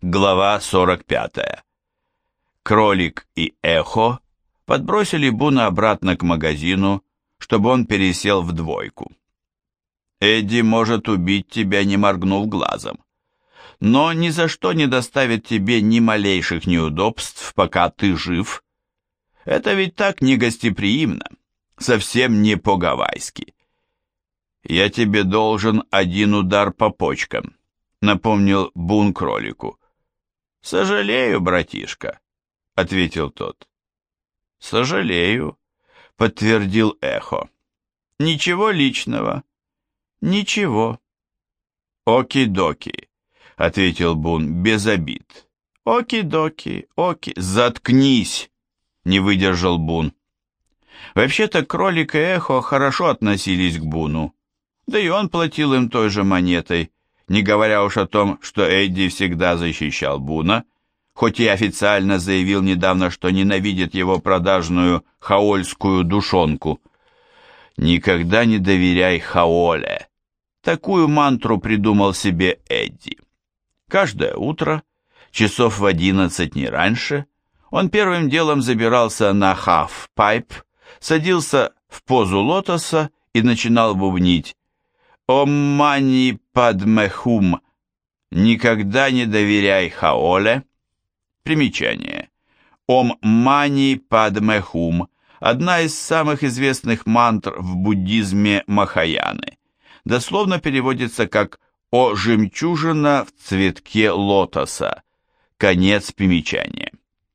Глава 45. Кролик и Эхо подбросили Буна обратно к магазину, чтобы он пересел в двойку. Эдди может убить тебя, не моргнув глазом, но ни за что не доставит тебе ни малейших неудобств, пока ты жив. Это ведь так негостеприимно, совсем не по-гавайски. «Я тебе должен один удар по почкам», — напомнил Бун кролику. «Сожалею, братишка», — ответил тот. «Сожалею», — подтвердил Эхо. «Ничего личного». «Ничего». «Оки-доки», — ответил Бун без обид. «Оки-доки, оки...» «Заткнись», — не выдержал Бун. Вообще-то кролик и Эхо хорошо относились к Буну, да и он платил им той же монетой, не говоря уж о том, что Эдди всегда защищал Буна, хоть и официально заявил недавно, что ненавидит его продажную хаольскую душонку. «Никогда не доверяй хаоле». Такую мантру придумал себе Эдди. Каждое утро, часов в 11 не раньше, он первым делом забирался на хаф-пайп, садился в позу лотоса и начинал бубнить «Ом мани падме хум», «Никогда не доверяй хаоле». Примечание. «Ом мани падме хум» – одна из самых известных мантр в буддизме Махаяны. Дословно переводится как «О жемчужина в цветке лотоса». Конец примечания.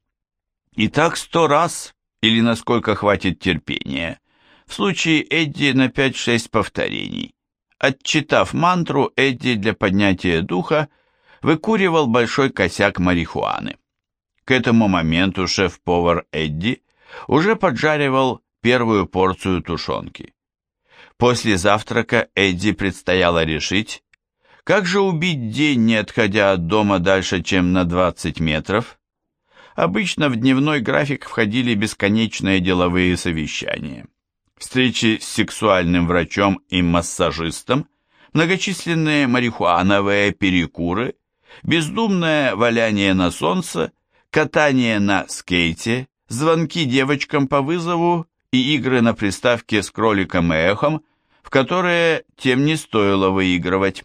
И так 100 раз, или насколько хватит терпения, в случае Эдди на 5-6 повторений. Отчитав мантру, Эдди для поднятия духа выкуривал большой косяк марихуаны. К этому моменту шеф-повар Эдди уже поджаривал первую порцию тушенки. После завтрака Эдди предстояло решить, как же убить день, не отходя от дома дальше, чем на 20 метров. Обычно в дневной график входили бесконечные деловые совещания, встречи с сексуальным врачом и массажистом, многочисленные марихуановые перекуры, бездумное валяние на солнце, катание на скейте, звонки девочкам по вызову и игры на приставке с кроликом и эхом, в которые тем не стоило выигрывать.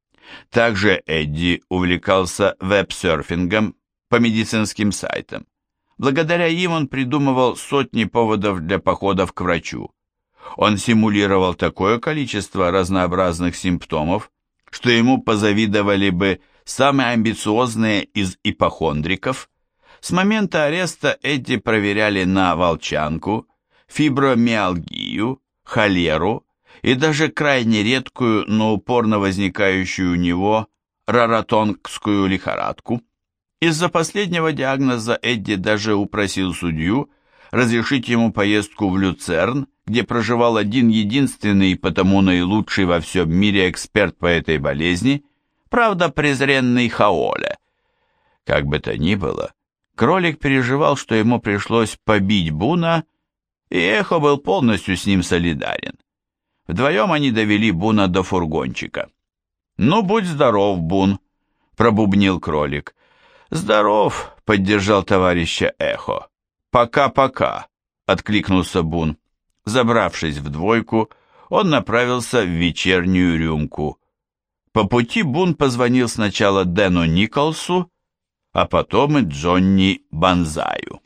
Также Эдди увлекался веб-серфингом по медицинским сайтам. Благодаря им он придумывал сотни поводов для походов к врачу. Он симулировал такое количество разнообразных симптомов, что ему позавидовали бы самые амбициозные из ипохондриков. С момента ареста Эдди проверяли на волчанку, фибромиалгию, холеру и даже крайне редкую, но упорно возникающую у него раратонгскую лихорадку. Из-за последнего диагноза Эдди даже упросил судью разрешить ему поездку в Люцерн, где проживал один единственный и потому наилучший во всем мире эксперт по этой болезни, правда презренный Хаоле. Как бы то ни было, кролик переживал, что ему пришлось побить Буна, и Эхо был полностью с ним солидарен. Вдвоем они довели Буна до фургончика. «Ну, будь здоров, Бун», — пробубнил кролик. «Здоров», — поддержал товарища Эхо. «Пока-пока», — откликнулся Бун. Забравшись в двойку, он направился в вечернюю рюмку. По пути Бун позвонил сначала Дэну Николсу, а потом и Джонни Банзаю.